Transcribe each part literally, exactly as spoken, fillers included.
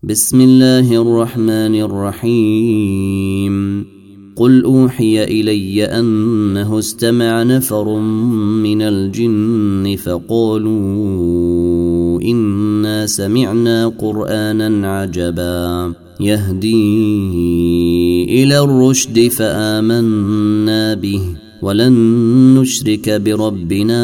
بسم الله الرحمن الرحيم قل أوحي إلي أنه استمع نفر من الجن فقالوا إنا سمعنا قرآنا عجبا يهدي إلى الرشد فآمنا به ولن نشرك بربنا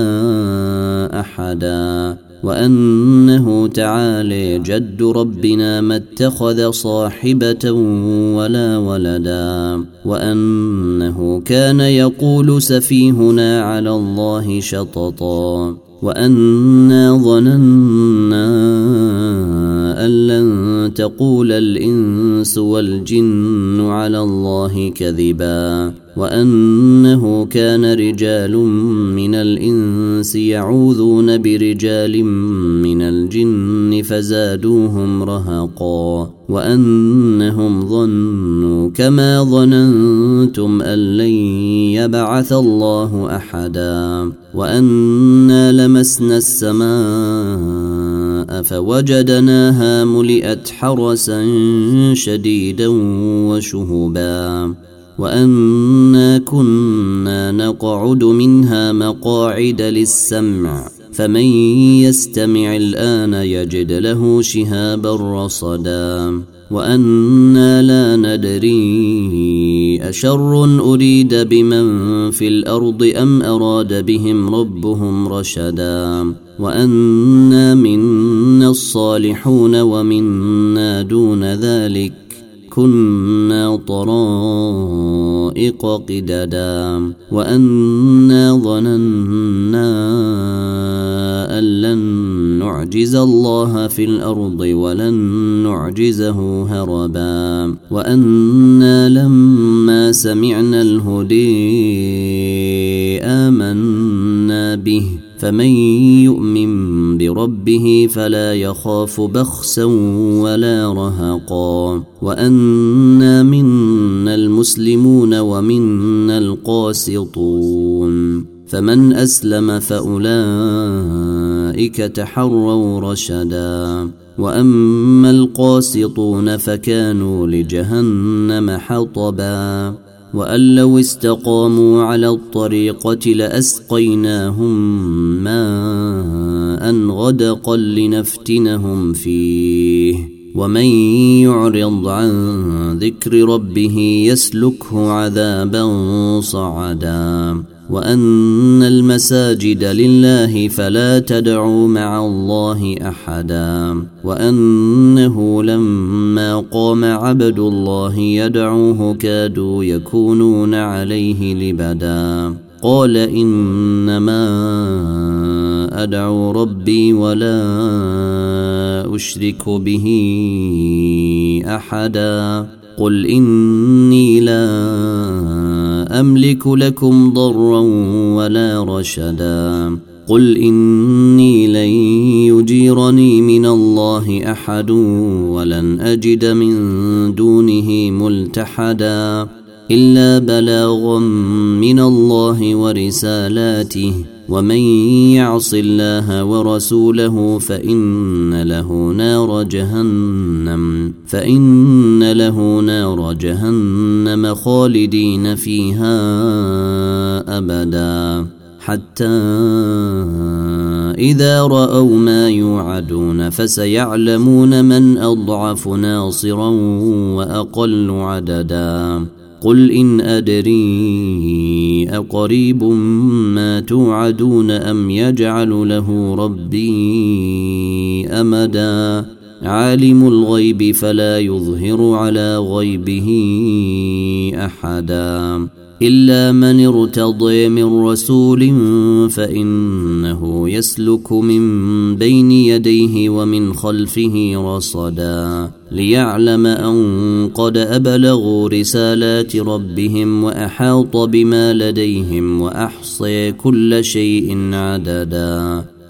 أحدا وأنه تعالى جد ربنا ما اتخذ صاحبة ولا ولدا وأنه كان يقول سفيهنا على الله شططا وأنا ظننا أن لن تقول الإنس والجن على الله كذبا وأنه كان رجال من الإنس يعوذون برجال من الجن فزادوهم رهقا وأنهم ظنوا كما ظننتم أن لن يبعث الله أحدا وأنا لمسنا السماء فوجدناها ملئت حرسا شديدا وشهبا وأنا كنا نقعد منها مقاعد للسمع فمن يستمع الآن يجد له شهابا رصدا وأنا لا ندري أشر أريد بمن في الأرض أم أراد بهم ربهم رشدا وأنا منا الصالحون ومنا دون ذلك كنا طرائق قددا وأنا ظننا أن لن نعجز الله في الأرض ولن نعجزه هربا وأنا لما سمعنا الهدي آمنا به فمن يؤمن بربه فلا يخاف بخسا ولا رهقا وأنا منا المسلمون ومنا القاسطون فمن أسلم فأولئك تحروا رشدا وأما القاسطون فكانوا لجهنم حطبا وأن لو استقاموا على الطريقة لأسقيناهم ماء غدقا لنفتنهم فيه ومن يعرض عن ذكر ربه يسلكه عذابا صعدا وأن المساجد لله فلا تدعوا مع الله أحدا وأنه لما قام عبد الله يدعوه كادوا يكونون عليه لبدا قال إنما أدعو ربي ولا أشرك به أحدا قل إني لا أملك لكم ضرا ولا رشدا قل إني لن يجيرني من الله أحد ولن أجد من دونه ملتحدا إلا بلاغا من الله ورسالاته ومن يعص الله ورسوله فإن له نار جهنم فإن له نار جهنم خالدين فيها أبدا حتى إذا رأوا ما يوعدون فسيعلمون من أضعف ناصرا وأقل عددا قل إن أدري أقريب ما توعدون أم يجعل له ربي أمدا عالم الغيب فلا يظهر على غيبه أحدا إلا من ارتضي من رسول فإنه يسلك من بين يديه ومن خلفه رصدا ليعلم أن قد أبلغوا رسالات ربهم وأحاط بما لديهم وأحصي كل شيء عددا